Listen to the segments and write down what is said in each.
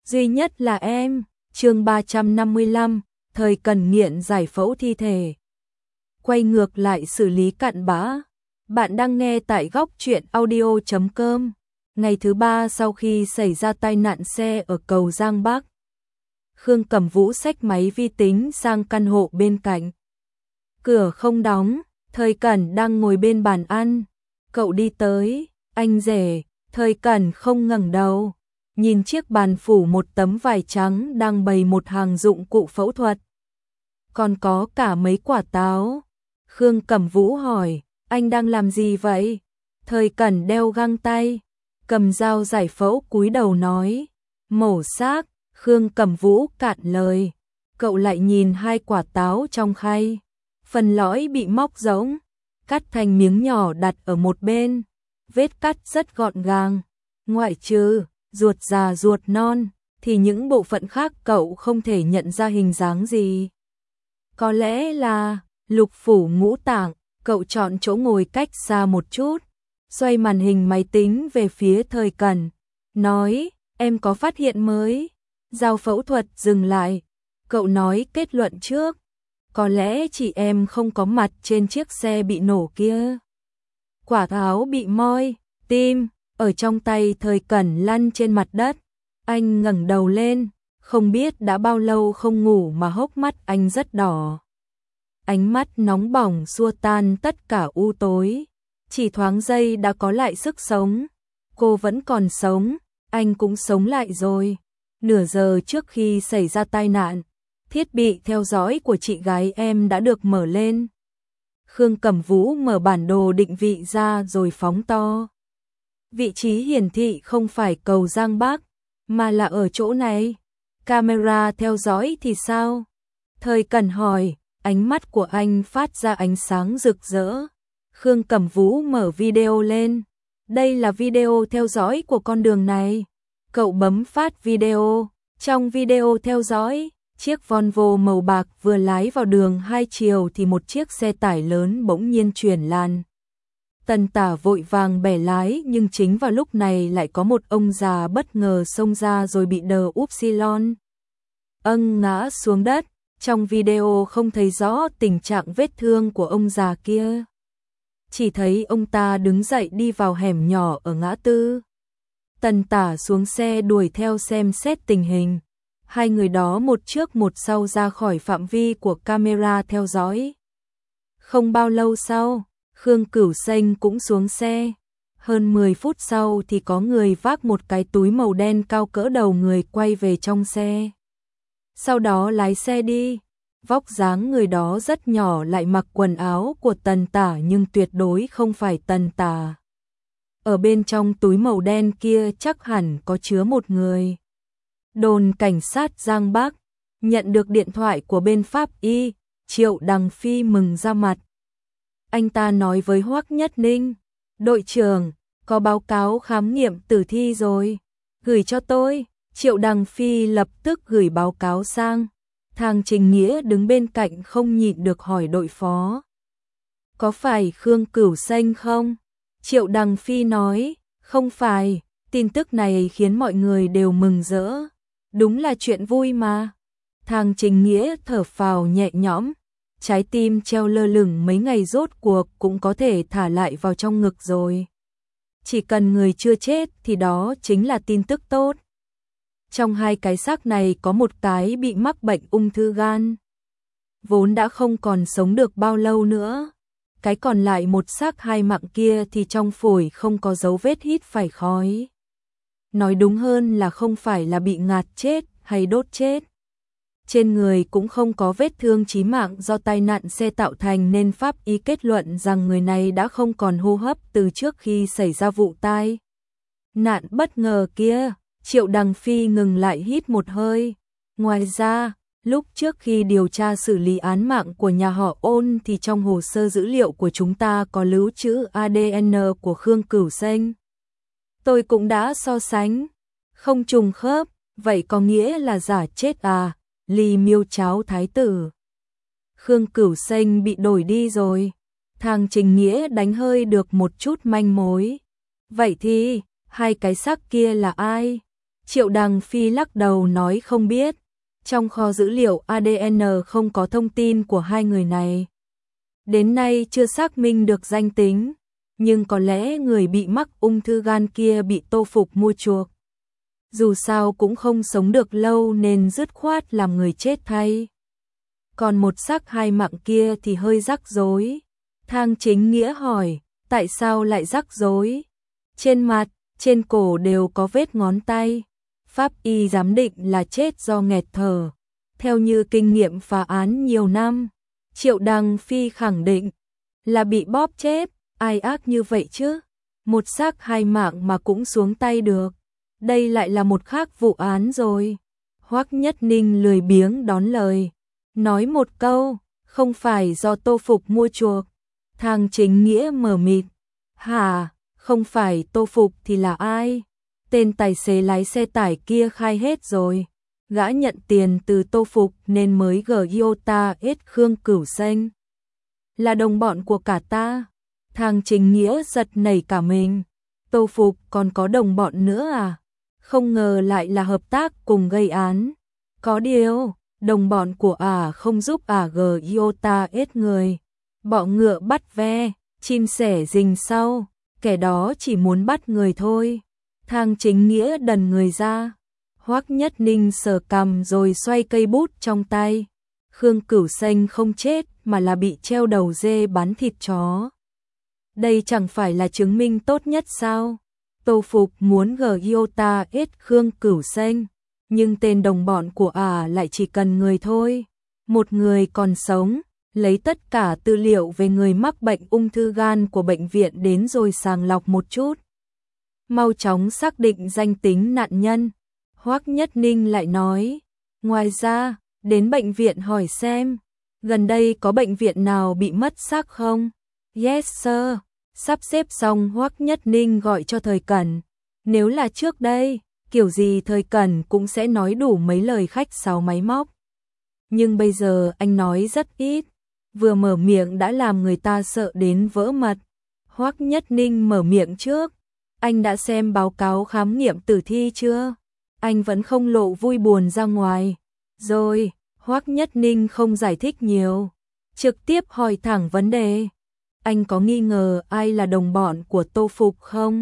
duy nhất là em. Chương 355, thời cần nghiện giải phẫu thi thể. Quay ngược lại xử lý cặn bã. Bạn đang nghe tại góc truyện audio.com. Ngày thứ 3 sau khi xảy ra tai nạn xe ở cầu Giang Bắc, Khương Cẩm Vũ xách máy vi tính sang căn hộ bên cạnh. Cửa không đóng, Thời Cẩn đang ngồi bên bàn ăn. Cậu đi tới, anh rể. Thời Cẩn không ngẩng đầu, nhìn chiếc bàn phủ một tấm vải trắng đang bày một hàng dụng cụ phẫu thuật. Còn có cả mấy quả táo. Khương Cẩm Vũ hỏi, anh đang làm gì vậy? Thời Cẩn đeo găng tay, cầm dao giải phẫu cúi đầu nói, mổ xác. Khương Cẩm Vũ cạn lời, cậu lại nhìn hai quả táo trong khay. Phần lõi bị móc rỗng, cắt thành miếng nhỏ đặt ở một bên. Vết cắt rất gọn gàng, ngoại trừ ruột già ruột non, thì những bộ phận khác cậu không thể nhận ra hình dáng gì. Có lẽ là lục phủ ngũ tạng. Cậu chọn chỗ ngồi cách xa một chút, xoay màn hình máy tính về phía Thời Cẩn, nói, em có phát hiện mới. Dao phẫu thuật dừng lại, cậu nói kết luận trước, có lẽ chị em không có mặt trên chiếc xe bị nổ kia. Quả táo bị moi, tim, ở trong tay Thời Cẩn lăn trên mặt đất. Anh ngẩng đầu lên, không biết đã bao lâu không ngủ mà hốc mắt anh rất đỏ. Ánh mắt nóng bỏng xua tan tất cả u tối, chỉ thoáng giây đã có lại sức sống. Cô vẫn còn sống, anh cũng sống lại rồi. Nửa giờ trước khi xảy ra tai nạn, thiết bị theo dõi của chị gái em đã được mở lên. Khương Cẩm Vũ mở bản đồ định vị ra rồi phóng to. Vị trí hiển thị không phải cầu Giang Bắc, mà là ở chỗ này. Camera theo dõi thì sao? Thời Cẩn hỏi, ánh mắt của anh phát ra ánh sáng rực rỡ. Khương Cẩm Vũ mở video lên. Đây là video theo dõi của con đường này. Cậu bấm phát video. Trong video theo dõi, chiếc Volvo màu bạc vừa lái vào đường hai chiều thì một chiếc xe tải lớn bỗng nhiên chuyển làn. Tần Tả vội vàng bẻ lái, nhưng chính vào lúc này lại có một ông già bất ngờ xông ra rồi bị đờ upsilon ngã xuống đất. Trong video không thấy rõ tình trạng vết thương của ông già kia, chỉ thấy ông ta đứng dậy đi vào hẻm nhỏ ở ngã tư. Tần Tả xuống xe đuổi theo xem xét tình hình. Hai người đó một trước một sau ra khỏi phạm vi của camera theo dõi. Không bao lâu sau, Khương Cửu Xanh cũng xuống xe. Hơn 10 phút sau thì có người vác một cái túi màu đen cao cỡ đầu người quay về trong xe. Sau đó lái xe đi. Vóc dáng người đó rất nhỏ, lại mặc quần áo của Tần Tả nhưng tuyệt đối không phải Tần Tả. Ở bên trong túi màu đen kia chắc hẳn có chứa một người. Đồn cảnh sát Giang Bắc nhận được điện thoại của bên pháp y, Triệu Đằng Phi mừng ra mặt. Anh ta nói với Hoắc Nhất Ninh, đội trưởng, có báo cáo khám nghiệm tử thi rồi, gửi cho tôi. Triệu Đằng Phi lập tức gửi báo cáo sang. Thang Trình Nghĩa đứng bên cạnh không nhịn được hỏi đội phó, có phải Khương Cửu Xanh không? Triệu Đằng Phi nói, không phải. Tin tức này khiến mọi người đều mừng rỡ. Đúng là chuyện vui mà. Thang Trình Nghĩa thở phào nhẹ nhõm, trái tim treo lơ lửng mấy ngày rốt cuộc cũng có thể thả lại vào trong ngực rồi. Chỉ cần người chưa chết thì đó chính là tin tức tốt. Trong hai cái xác này có một cái bị mắc bệnh ung thư gan, vốn đã không còn sống được bao lâu nữa. Cái còn lại một xác hai mạng kia thì trong phổi không có dấu vết hít phải khói. Nói đúng hơn là không phải là bị ngạt chết hay đốt chết. Trên người cũng không có vết thương chí mạng do tai nạn xe tạo thành, nên pháp y kết luận rằng người này đã không còn hô hấp từ trước khi xảy ra vụ tai nạn bất ngờ kia. Triệu Đằng Phi ngừng lại hít một hơi. Ngoài ra, lúc trước khi điều tra xử lý án mạng của nhà họ Ôn thì trong hồ sơ dữ liệu của chúng ta có lưu trữ ADN của Khương Cửu Xanh. Tôi cũng đã so sánh, không trùng khớp, vậy có nghĩa là giả chết à? Ly Miêu Cháo thái tử. Khương Cửu Xanh bị đổi đi rồi. Thang Trình Nghĩa đánh hơi được một chút manh mối. Vậy thì, hai cái xác kia là ai? Triệu Đằng Phi lắc đầu nói không biết. Trong kho dữ liệu ADN không có thông tin của hai người này. Đến nay chưa xác minh được danh tính, nhưng có lẽ người bị mắc ung thư gan kia bị Tô Phục mua chuộc. Dù sao cũng không sống được lâu nên dứt khoát làm người chết thay. Còn một xác hai mạng kia thì hơi rắc rối. Thang Chính Nghĩa hỏi, tại sao lại rắc rối? Trên mặt, trên cổ đều có vết ngón tay. Pháp y giám định là chết do nghẹt thở. Theo như kinh nghiệm phá án nhiều năm, Triệu Đằng Phi khẳng định là bị bóp chết. Ai ác như vậy chứ? Một xác hai mạng mà cũng xuống tay được. Đây lại là một khác vụ án rồi. Hoắc Nhất Ninh lười biếng đón lời. Nói một câu, không phải do Tô Phục mua chuộc. Thang Chính Nghĩa mờ mịt. Hả, không phải Tô Phục thì là ai? Tên tài xế lái xe tải kia khai hết rồi. Gã nhận tiền từ Tô Phục nên mới Giota ết Khương Cửu Xanh. Là đồng bọn của cả ta. Thang Chính Nghĩa giật nảy cả mình. Tô Phục còn có đồng bọn nữa à? Không ngờ lại là hợp tác cùng gây án. Có điều, đồng bọn của không giúp Giota ết người. Bọ ngựa bắt ve, chim sẻ rình sau, kẻ đó chỉ muốn bắt người thôi. Thang Chính Nghĩa đần người ra. Hoắc Nhất Ninh sờ cằm rồi xoay cây bút trong tay. Khương Cửu Xanh không chết mà là bị treo đầu dê bán thịt chó. Đây chẳng phải là chứng minh tốt nhất sao? Tô Phục muốn Giota ết Khương Cửu Xanh, nhưng tên đồng bọn của lại chỉ cần người thôi. Một người còn sống, lấy tất cả tư liệu về người mắc bệnh ung thư gan của bệnh viện đến rồi sàng lọc một chút. Mau chóng xác định danh tính nạn nhân. Hoắc Nhất Ninh lại nói, ngoài ra, đến bệnh viện hỏi xem, gần đây có bệnh viện nào bị mất xác không? Yes sir. Sắp xếp xong Hoắc Nhất Ninh gọi cho Thời Cẩn. Nếu là trước đây, kiểu gì Thời Cẩn cũng sẽ nói đủ mấy lời khách sáo máy móc. Nhưng bây giờ anh nói rất ít, vừa mở miệng đã làm người ta sợ đến vỡ mật. Hoắc Nhất Ninh mở miệng trước, anh đã xem báo cáo khám nghiệm tử thi chưa? Anh vẫn không lộ vui buồn ra ngoài. Rồi, Hoắc Nhất Ninh không giải thích nhiều, trực tiếp hỏi thẳng vấn đề. Anh có nghi ngờ ai là đồng bọn của Tô Phục không?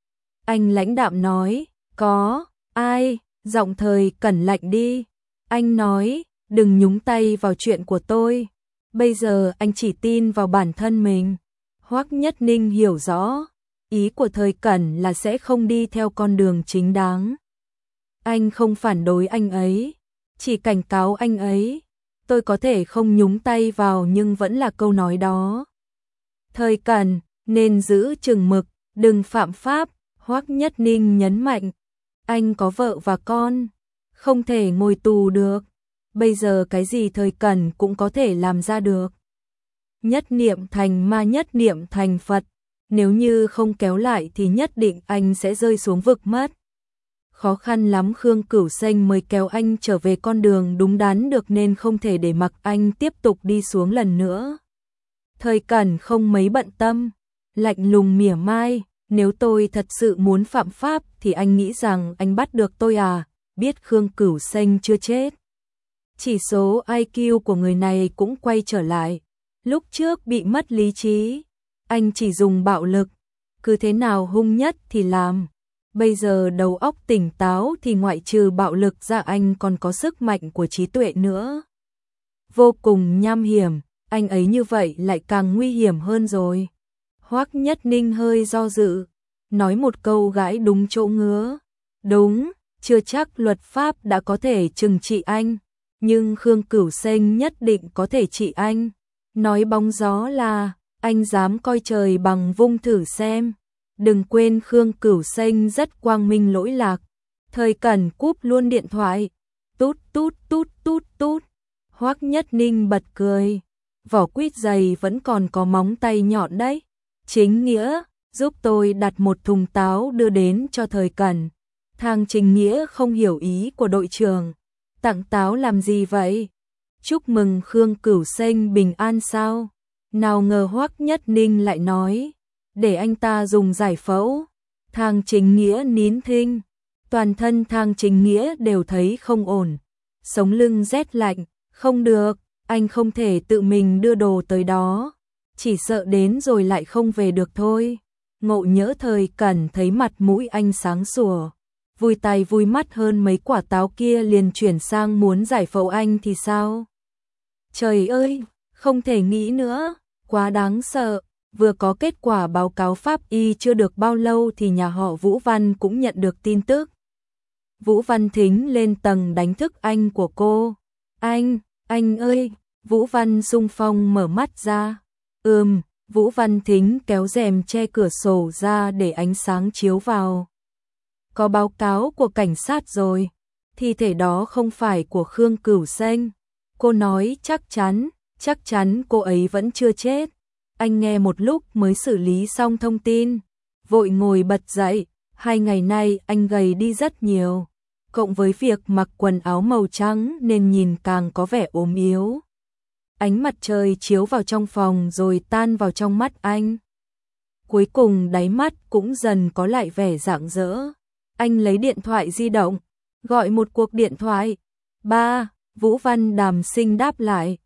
Anh lãnh đạm nói, có, ai? Giọng Thời Cẩn lạnh đi. Anh nói, đừng nhúng tay vào chuyện của tôi. Bây giờ anh chỉ tin vào bản thân mình. Hoắc Nhất Ninh hiểu rõ, ý của Thời Cẩn là sẽ không đi theo con đường chính đáng. Anh không phản đối anh ấy, chỉ cảnh cáo anh ấy. Tôi có thể không nhúng tay vào nhưng vẫn là câu nói đó. Thời Cẩn, nên giữ chừng mực, đừng phạm pháp, Hoắc Nhất Ninh nhấn mạnh. Anh có vợ và con, không thể ngồi tù được. Bây giờ cái gì Thời Cẩn cũng có thể làm ra được. Nhất niệm thành ma nhất niệm thành Phật, nếu như không kéo lại thì nhất định anh sẽ rơi xuống vực mất. Khó khăn lắm Khương Cửu Xanh mới kéo anh trở về con đường đúng đắn được nên không thể để mặc anh tiếp tục đi xuống lần nữa. Thời Cẩn không mấy bận tâm, lạnh lùng mỉa mai, nếu tôi thật sự muốn phạm pháp thì anh nghĩ rằng anh bắt được tôi à? Biết Khương Cửu Xanh chưa chết. Chỉ số IQ của người này cũng quay trở lại. Lúc trước bị mất lý trí, anh chỉ dùng bạo lực, cứ thế nào hung nhất thì làm. Bây giờ đầu óc tỉnh táo thì ngoại trừ bạo lực ra anh còn có sức mạnh của trí tuệ nữa. Vô cùng nham hiểm, anh ấy như vậy lại càng nguy hiểm hơn rồi. Hoắc Nhất Ninh hơi do dự, nói một câu gãi đúng chỗ ngứa. Đúng, chưa chắc luật pháp đã có thể trừng trị anh, nhưng Khương Cửu Xanh nhất định có thể trị anh. Nói bóng gió là, anh dám coi trời bằng vung thử xem. Đừng quên Khương Cửu Xanh rất quang minh lỗi lạc. Thời Cẩn cúp luôn điện thoại. Tút tút tút tút tút. Hoắc Nhất Ninh bật cười. Vỏ quýt dày vẫn còn có móng tay nhọn đấy. Chính Nghĩa, giúp tôi đặt một thùng táo đưa đến cho Thời Cẩn. Thang Chính Nghĩa không hiểu ý của đội trưởng. Tặng táo làm gì vậy? Chúc mừng Khương Cửu Xanh bình an sao? Nào ngờ Hoắc Nhất Ninh lại nói, để anh ta dùng giải phẫu. Thang Chính Nghĩa nín thinh, Toàn thân Thang Chính Nghĩa đều thấy không ổn, sống lưng rét lạnh, không được, anh không thể tự mình đưa đồ tới đó, chỉ sợ đến rồi lại không về được thôi. Ngộ Nhỡ Thời Cẩn thấy mặt mũi anh sáng sủa, vui tay vui mắt hơn mấy quả táo kia liền chuyển sang muốn giải phẫu anh thì sao? Trời ơi, không thể nghĩ nữa, quá đáng sợ. Vừa có kết quả báo cáo pháp y chưa được bao lâu thì nhà họ Vũ Văn cũng nhận được tin tức. Vũ Văn Thính lên tầng đánh thức anh của cô. Anh ơi, Vũ Văn Sung Phong mở mắt ra. Vũ Văn Thính kéo rèm che cửa sổ ra để ánh sáng chiếu vào. Có báo cáo của cảnh sát rồi, thi thể đó không phải của Khương Cửu Xanh. Cô nói chắc chắn cô ấy vẫn chưa chết. Anh nghe một lúc mới xử lý xong thông tin, vội ngồi bật dậy, 2 ngày nay anh gầy đi rất nhiều, cộng với việc mặc quần áo màu trắng nên nhìn càng có vẻ ốm yếu. Ánh mặt trời chiếu vào trong phòng rồi tan vào trong mắt anh. Cuối cùng đáy mắt cũng dần có lại vẻ rạng rỡ. Anh lấy điện thoại di động, gọi một cuộc điện thoại. Ba, Vũ Văn Đàm Sinh đáp lại.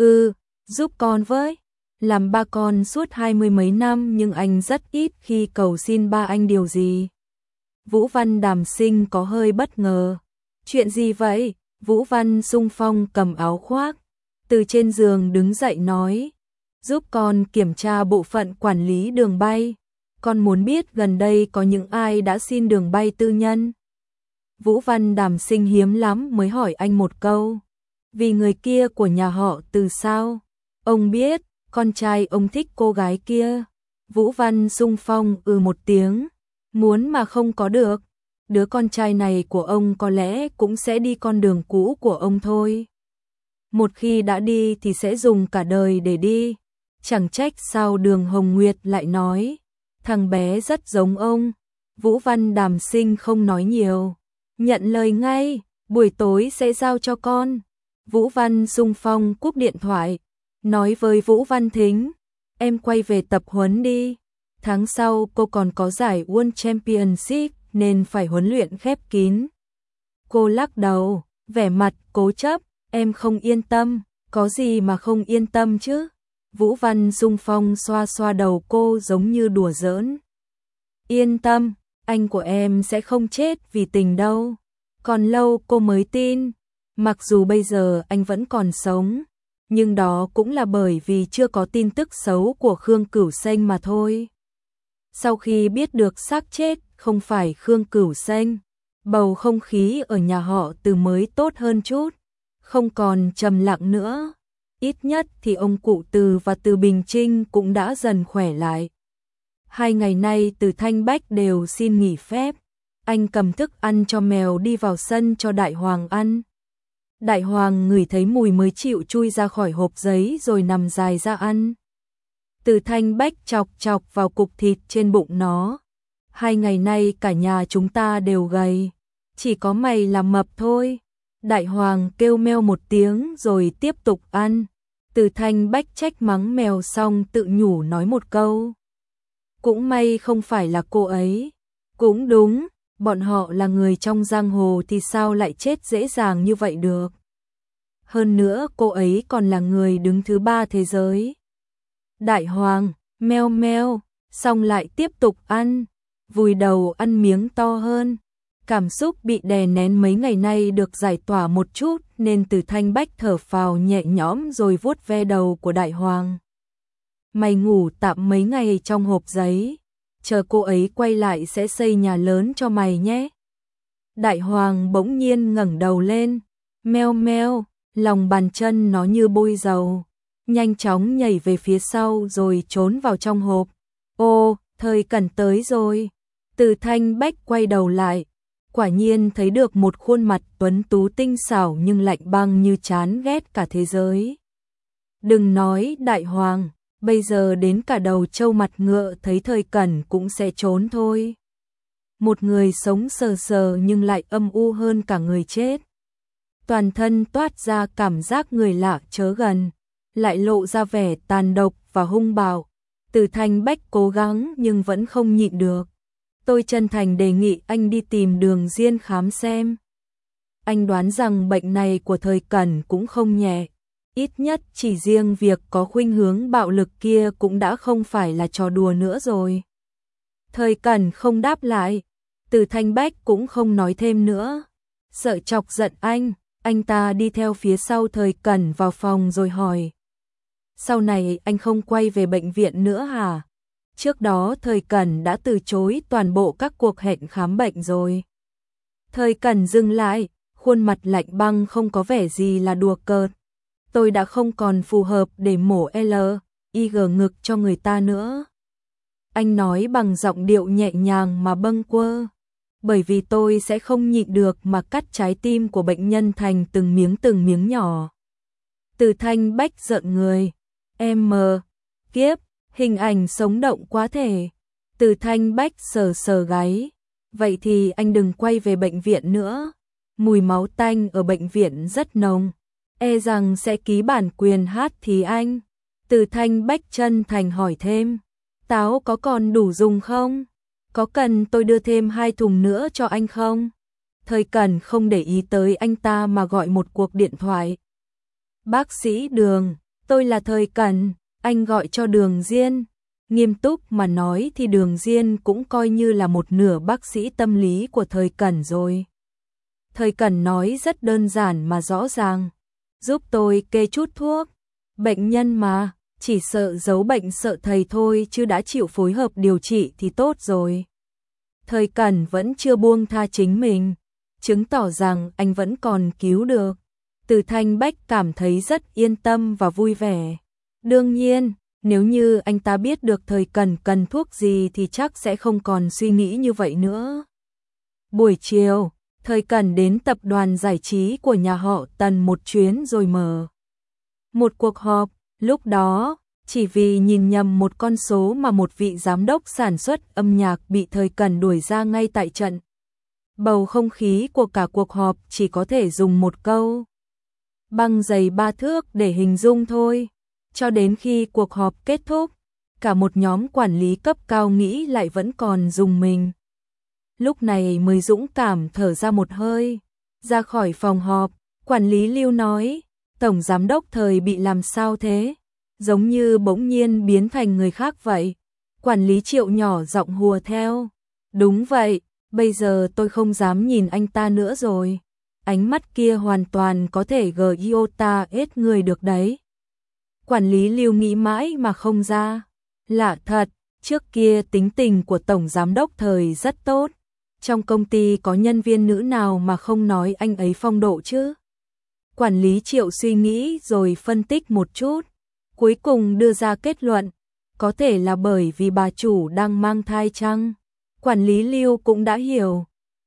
Giúp con với. Làm ba con suốt 20 mấy năm nhưng anh rất ít khi cầu xin ba anh điều gì. Vũ Văn Đàm Sinh có hơi bất ngờ. Chuyện gì vậy? Vũ Văn Sung Phong cầm áo khoác, từ trên giường đứng dậy nói. Giúp con kiểm tra bộ phận quản lý đường bay. Con muốn biết gần đây có những ai đã xin đường bay tư nhân. Vũ Văn Đàm Sinh hiếm lắm mới hỏi anh một câu. Vì người kia của nhà họ Từ sao? Ông biết, con trai ông thích cô gái kia. Vũ Văn Sung Phong một tiếng. Muốn mà không có được. Đứa con trai này của ông có lẽ cũng sẽ đi con đường cũ của ông thôi. Một khi đã đi thì sẽ dùng cả đời để đi. Chẳng trách sao Đường Hồng Nguyệt lại nói. Thằng bé rất giống ông. Vũ Văn Đàm Sinh không nói nhiều. Nhận lời ngay, buổi tối sẽ giao cho con. Vũ Văn Sung Phong cúp điện thoại. Nói với Vũ Văn Thính. Em quay về tập huấn đi. Tháng sau cô còn có giải World Championship nên phải huấn luyện khép kín. Cô lắc đầu, vẻ mặt cố chấp. Em không yên tâm. Có gì mà không yên tâm chứ? Vũ Văn Sung Phong xoa xoa đầu cô giống như đùa giỡn. Yên tâm, anh của em sẽ không chết vì tình đâu. Còn lâu cô mới tin. Mặc dù bây giờ anh vẫn còn sống, nhưng đó cũng là bởi vì chưa có tin tức xấu của Khương Cửu Xanh mà thôi. Sau khi biết được xác chết không phải Khương Cửu Xanh, bầu không khí ở nhà họ Từ mới tốt hơn chút, không còn trầm lặng nữa. Ít nhất thì ông cụ Từ và Từ Bình Trinh cũng đã dần khỏe lại. 2 ngày nay Từ Thanh Bách đều xin nghỉ phép. Anh cầm thức ăn cho mèo đi vào sân cho Đại Hoàng ăn. Đại Hoàng ngửi thấy mùi mới chịu chui ra khỏi hộp giấy rồi nằm dài ra ăn. Từ Thanh Bách chọc chọc vào cục thịt trên bụng nó. 2 ngày nay cả nhà chúng ta đều gầy, chỉ có mày là mập thôi. Đại Hoàng kêu meo một tiếng rồi tiếp tục ăn. Từ Thanh Bách trách mắng mèo xong tự nhủ nói một câu. Cũng may không phải là cô ấy. Cũng đúng, bọn họ là người trong giang hồ thì sao lại chết dễ dàng như vậy được. Hơn nữa cô ấy còn là người đứng thứ 3 thế giới. Đại Hoàng, meo meo, xong lại tiếp tục ăn, vùi đầu ăn miếng to hơn. Cảm xúc bị đè nén mấy ngày nay được giải tỏa một chút nên Từ Thanh Bách thở phào nhẹ nhõm rồi vuốt ve đầu của Đại Hoàng. Mày ngủ tạm mấy ngày trong hộp giấy, chờ cô ấy quay lại sẽ xây nhà lớn cho mày nhé. Đại Hoàng bỗng nhiên ngẩng đầu lên, meo meo, lòng bàn chân nó như bôi dầu, nhanh chóng nhảy về phía sau rồi trốn vào trong hộp. Ô, Thời Cẩn tới rồi. Từ Thanh Bách quay đầu lại, quả nhiên thấy được một khuôn mặt tuấn tú tinh xảo nhưng lạnh băng như chán ghét cả thế giới. Đừng nói Đại Hoàng, bây giờ đến cả đầu trâu mặt ngựa thấy Thời Cẩn cũng sẽ trốn thôi. Một người sống sờ sờ nhưng lại âm u hơn cả người chết. Toàn thân toát ra cảm giác người lạ chớ gần, lại lộ ra vẻ tàn độc và hung bạo. Từ Thanh Bách cố gắng nhưng vẫn không nhịn được. tôi chân thành đề nghị anh đi tìm Đường Diên khám xem. Anh đoán rằng bệnh này của Thời Cẩn cũng không nhẹ, ít nhất chỉ riêng việc có khuynh hướng bạo lực kia cũng đã không phải là trò đùa nữa rồi. Thời Cẩn không đáp lại, Từ Thanh Bách cũng không nói thêm nữa. Sợ chọc giận anh ta đi theo phía sau Thời Cẩn vào phòng rồi hỏi. Sau này anh không quay về bệnh viện nữa hả? Trước đó Thời Cẩn đã từ chối toàn bộ các cuộc hẹn khám bệnh rồi. Thời Cẩn dừng lại, khuôn mặt lạnh băng không có vẻ gì là đùa cợt. Tôi đã không còn phù hợp để mổ LIG ngực cho người ta nữa. Anh nói bằng giọng điệu nhẹ nhàng mà bâng quơ. Bởi vì tôi sẽ không nhịn được mà cắt trái tim của bệnh nhân thành từng miếng nhỏ. Từ Thanh Bách giận người. Kiếp, hình ảnh sống động quá thể. Từ Thanh Bách sờ gáy. Vậy thì anh đừng quay về bệnh viện nữa. Mùi máu tanh ở bệnh viện rất nồng. E rằng sẽ ký bản quyền hát thì anh. Từ Thanh Bách chân thành hỏi thêm. Táo có còn đủ dùng không? Có cần tôi đưa thêm 2 thùng nữa cho anh không? Thời Cẩn không để ý tới anh ta mà gọi một cuộc điện thoại. Bác sĩ Đường, tôi là Thời Cẩn, anh gọi cho Đường Diên. Nghiêm túc mà nói thì Đường Diên cũng coi như là một nửa bác sĩ tâm lý của Thời Cẩn rồi. Thời Cẩn nói rất đơn giản mà rõ ràng. Giúp tôi kê chút thuốc. Bệnh nhân mà, chỉ sợ giấu bệnh sợ thầy thôi chứ đã chịu phối hợp điều trị thì tốt rồi. Thời Cẩn vẫn chưa buông tha chính mình, chứng tỏ rằng anh vẫn còn cứu được. Từ Thanh Bách cảm thấy rất yên tâm và vui vẻ. Đương nhiên, nếu như anh ta biết được Thời Cẩn cần thuốc gì thì chắc sẽ không còn suy nghĩ như vậy nữa. Buổi chiều, Thời Cẩn đến tập đoàn giải trí của nhà họ Tần một chuyến rồi mở một cuộc họp. Lúc đó, chỉ vì nhìn nhầm một con số mà một vị giám đốc sản xuất âm nhạc bị Thời Cẩn đuổi ra ngay tại trận. Bầu không khí của cả cuộc họp chỉ có thể dùng một câu. Băng dày 3 thước để hình dung thôi. Cho đến khi cuộc họp kết thúc, cả một nhóm quản lý cấp cao nghĩ lại vẫn còn dùng mình. Lúc này mới dũng cảm thở ra một hơi. Ra khỏi phòng họp, quản lý Lưu nói, Tổng Giám đốc Thời bị làm sao thế? Giống như bỗng nhiên biến thành người khác vậy. Quản lý Triệu nhỏ giọng hùa theo. Đúng vậy, bây giờ tôi không dám nhìn anh ta nữa rồi. Ánh mắt kia hoàn toàn có thể giota hết người được đấy. Quản lý Lưu nghĩ mãi mà không ra. Lạ thật, trước kia tính tình của Tổng Giám đốc Thời rất tốt. Trong công ty có nhân viên nữ nào mà không nói anh ấy phong độ chứ? Quản lý Triệu suy nghĩ rồi phân tích một chút. Cuối cùng đưa ra kết luận, có thể là bởi vì bà chủ đang mang thai chăng? Quản lý Lưu cũng đã hiểu.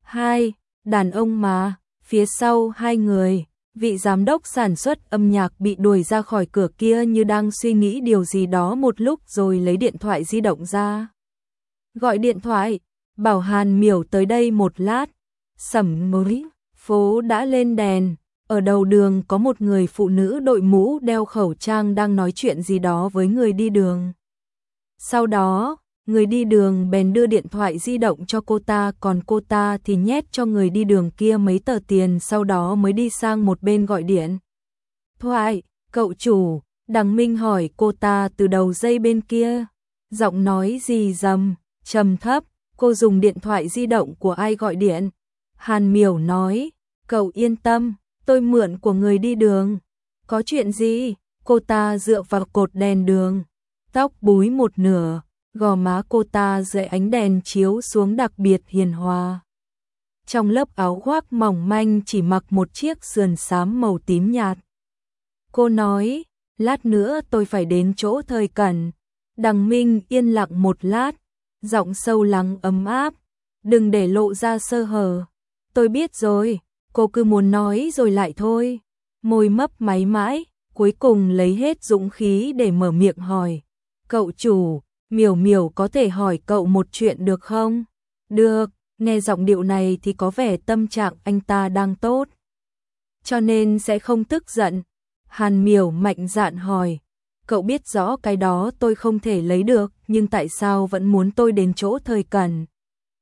Đàn ông mà, phía sau 2 người, vị giám đốc sản xuất âm nhạc bị đuổi ra khỏi cửa kia như đang suy nghĩ điều gì đó một lúc rồi lấy điện thoại di động ra. Gọi điện thoại, bảo Hàn Miểu tới đây một lát. Sẩm mới, phố đã lên đèn. Ở đầu đường có một người phụ nữ đội mũ đeo khẩu trang đang nói chuyện gì đó với người đi đường. Sau đó, người đi đường bèn đưa điện thoại di động cho cô ta, còn cô ta thì nhét cho người đi đường kia mấy tờ tiền, sau đó mới đi sang một bên gọi điện thoại. Cậu chủ, Đằng Minh hỏi cô ta từ đầu dây bên kia. Giọng nói gì trầm thấp, cô dùng điện thoại di động của ai gọi điện? Hàn Miểu nói, cậu yên tâm. Tôi mượn của người đi đường. Có chuyện gì? Cô ta dựa vào cột đèn đường. Tóc búi một nửa, gò má cô ta dưới ánh đèn chiếu xuống đặc biệt hiền hòa. Trong lớp áo khoác mỏng manh chỉ mặc một chiếc sườn xám màu tím nhạt. Cô nói, lát nữa tôi phải đến chỗ Thời Cẩn. Đằng Minh yên lặng một lát, giọng sâu lắng ấm áp. Đừng để lộ ra sơ hở. Tôi biết rồi. Cô cứ muốn nói rồi lại thôi. Môi mấp máy mãi, cuối cùng lấy hết dũng khí để mở miệng hỏi. Cậu chủ, Miểu có thể hỏi cậu một chuyện được không? Được, nghe giọng điệu này thì có vẻ tâm trạng anh ta đang tốt. Cho nên sẽ không tức giận. Hàn Miểu mạnh dạn hỏi. Cậu biết rõ cái đó tôi không thể lấy được, nhưng tại sao vẫn muốn tôi đến chỗ Thời Cẩn?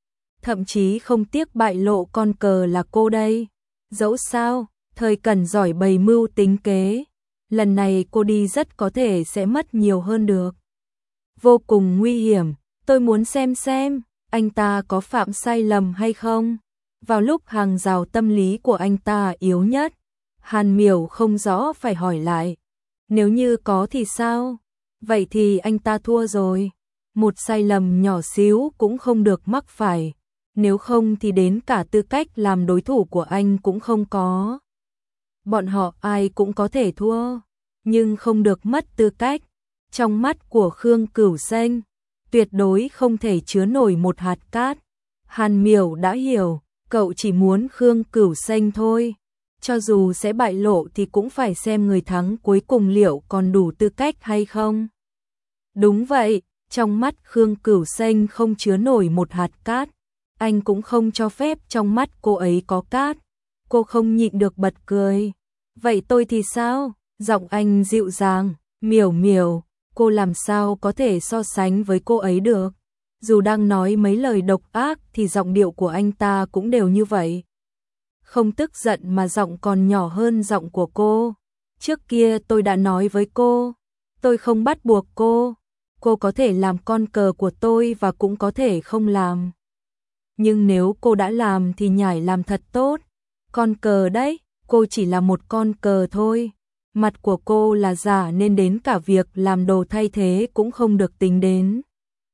thậm chí không tiếc bại lộ con cờ là cô đây. Dẫu sao, Thời Cẩn giỏi bày mưu tính kế, lần này cô đi rất có thể sẽ mất nhiều hơn được. Vô cùng nguy hiểm, tôi muốn xem anh ta có phạm sai lầm hay không. Vào lúc hàng rào tâm lý của anh ta yếu nhất, Hàn Miểu không rõ phải hỏi lại. Nếu như có thì sao? Vậy thì anh ta thua rồi. Một sai lầm nhỏ xíu cũng không được mắc phải. Nếu không thì đến cả tư cách làm đối thủ của anh cũng không có. Bọn họ ai cũng có thể thua, nhưng không được mất tư cách. Trong mắt của Khương Cửu Xanh, tuyệt đối không thể chứa nổi một hạt cát. Hàn Miểu đã hiểu, cậu chỉ muốn Khương Cửu Xanh thôi. Cho dù sẽ bại lộ thì cũng phải xem người thắng cuối cùng liệu còn đủ tư cách hay không. Đúng vậy, trong mắt Khương Cửu Xanh không chứa nổi một hạt cát. Anh cũng không cho phép trong mắt cô ấy có cát. Cô không nhịn được bật cười. Vậy tôi thì sao? Giọng anh dịu dàng. Miểu, cô làm sao có thể so sánh với cô ấy được? Dù đang nói mấy lời độc ác thì giọng điệu của anh ta cũng đều như vậy. Không tức giận mà giọng còn nhỏ hơn giọng của cô. Trước kia tôi đã nói với cô, tôi không bắt buộc cô. Cô có thể làm con cờ của tôi và cũng có thể không làm. Nhưng nếu cô đã làm thì nhảy làm thật tốt. Con cờ đấy, cô chỉ là một con cờ thôi. Mặt của cô là giả nên đến cả việc làm đồ thay thế cũng không được tính đến.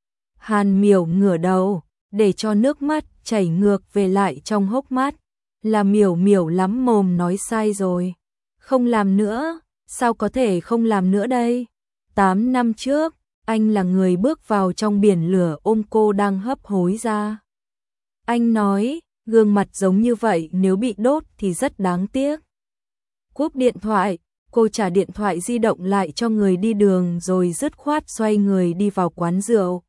Hàn Miểu ngửa đầu, để cho nước mắt chảy ngược về lại trong hốc mắt. Là Miểu lắm mồm nói sai rồi. Không làm nữa, sao có thể không làm nữa đây? 8 năm trước, anh là người bước vào trong biển lửa ôm cô đang hấp hối ra. Anh nói, gương mặt giống như vậy nếu bị đốt thì rất đáng tiếc. Cúp điện thoại, cô trả điện thoại di động lại cho người đi đường rồi dứt khoát xoay người đi vào quán rượu.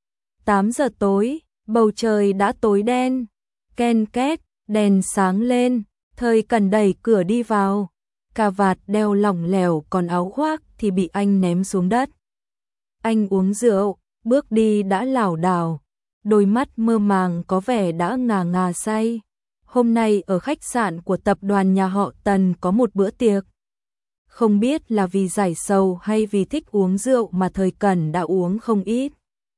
8 giờ tối, bầu trời đã tối đen. Ken két, đèn sáng lên, Thời Cẩn đẩy cửa đi vào. Cà vạt đeo lỏng lẻo còn áo khoác thì bị anh ném xuống đất. Anh uống rượu, bước đi đã lảo đảo, đôi mắt mơ màng có vẻ đã ngà say. Hôm nay ở khách sạn của tập đoàn nhà họ Tần có một bữa tiệc. Không biết là vì giải sầu hay vì thích uống rượu mà Thời Cẩn đã uống không ít.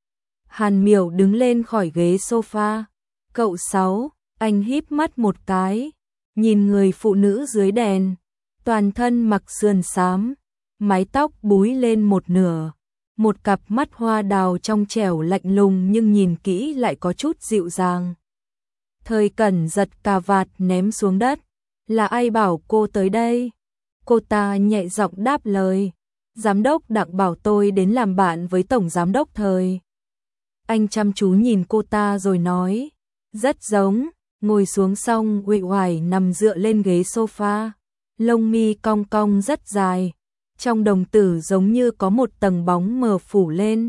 Hàn Miểu đứng lên khỏi ghế sofa. Cậu Sáu, anh híp mắt một cái, nhìn người phụ nữ dưới đèn, toàn thân mặc sườn xám, mái tóc búi lên một nửa, một cặp mắt hoa đào trong trẻo lạnh lùng nhưng nhìn kỹ lại có chút dịu dàng. Thời Cẩn giật cà vạt ném xuống đất. Là ai bảo cô tới đây? Cô ta nhẹ giọng đáp lời. Giám đốc Đặng bảo tôi đến làm bạn với tổng giám đốc Thời. Anh chăm chú nhìn cô ta rồi nói. Rất giống. Ngồi xuống xong uể oải nằm dựa lên ghế sofa. Lông mi cong cong rất dài. Trong đồng tử giống như có một tầng bóng mờ phủ lên.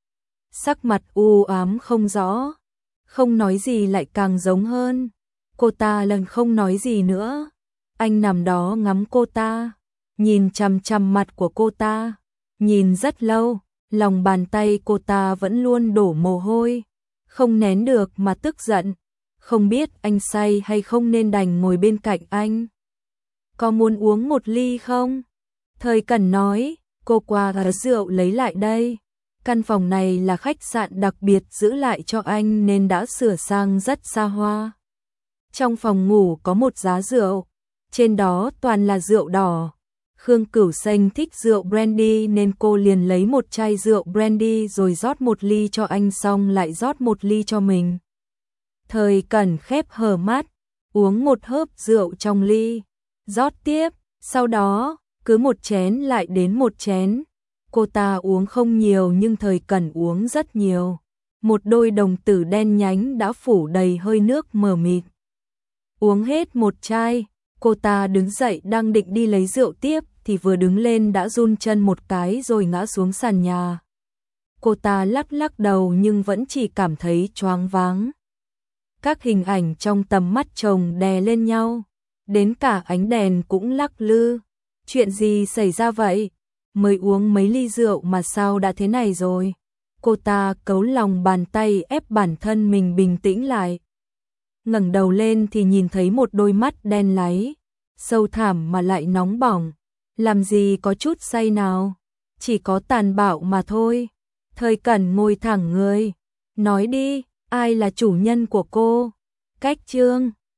Sắc mặt u ám không rõ. Không nói gì lại càng giống hơn. Cô ta lần không nói gì nữa. Anh nằm đó ngắm cô ta, nhìn chằm chằm mặt của cô ta, nhìn rất lâu, lòng bàn tay cô ta vẫn luôn đổ mồ hôi, không nén được mà tức giận, không biết anh say hay không nên đành ngồi bên cạnh anh. Có muốn uống một ly không? Thời Cẩn nói, cô qua gà rượu lấy lại đây. Căn phòng này là khách sạn đặc biệt giữ lại cho anh nên đã sửa sang rất xa hoa. Trong phòng ngủ có một giá rượu, trên đó toàn là rượu đỏ. Khương Cửu Xanh thích rượu brandy nên cô liền lấy một chai rượu brandy rồi rót một ly cho anh xong lại rót một ly cho mình. Thời Cẩn khép hờ mắt, uống một hớp rượu trong ly, rót tiếp, sau đó cứ một chén lại đến một chén. Cô ta uống không nhiều nhưng Thời Cẩn uống rất nhiều. Một đôi đồng tử đen nhánh đã phủ đầy hơi nước mờ mịt. Uống hết một chai, cô ta đứng dậy đang định đi lấy rượu tiếp thì vừa đứng lên đã run chân một cái rồi ngã xuống sàn nhà. Cô ta lắc lắc đầu nhưng vẫn chỉ cảm thấy choáng váng. Các hình ảnh trong tầm mắt chồng đè lên nhau, đến cả ánh đèn cũng lắc lư. Chuyện gì xảy ra vậy? Mới uống mấy ly rượu mà sao đã thế này rồi? Cô ta cấu lòng bàn tay ép bản thân mình bình tĩnh lại. ngẩng đầu lên thì nhìn thấy một đôi mắt đen láy, sâu thẳm mà lại nóng bỏng. Làm gì có chút say nào, chỉ có tàn bạo mà thôi. Thời Cẩn ngồi thẳng người, nói đi, ai là chủ nhân của cô? Cách Trương